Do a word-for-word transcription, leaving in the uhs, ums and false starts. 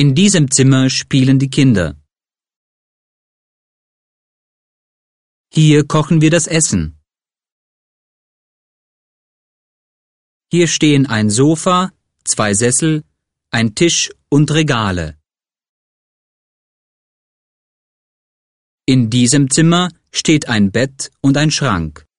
In diesem Zimmer spielen die Kinder. Hier kochen wir das Essen. Hier stehen ein Sofa, zwei Sessel, ein Tisch und Regale. In diesem Zimmer steht ein Bett und ein Schrank.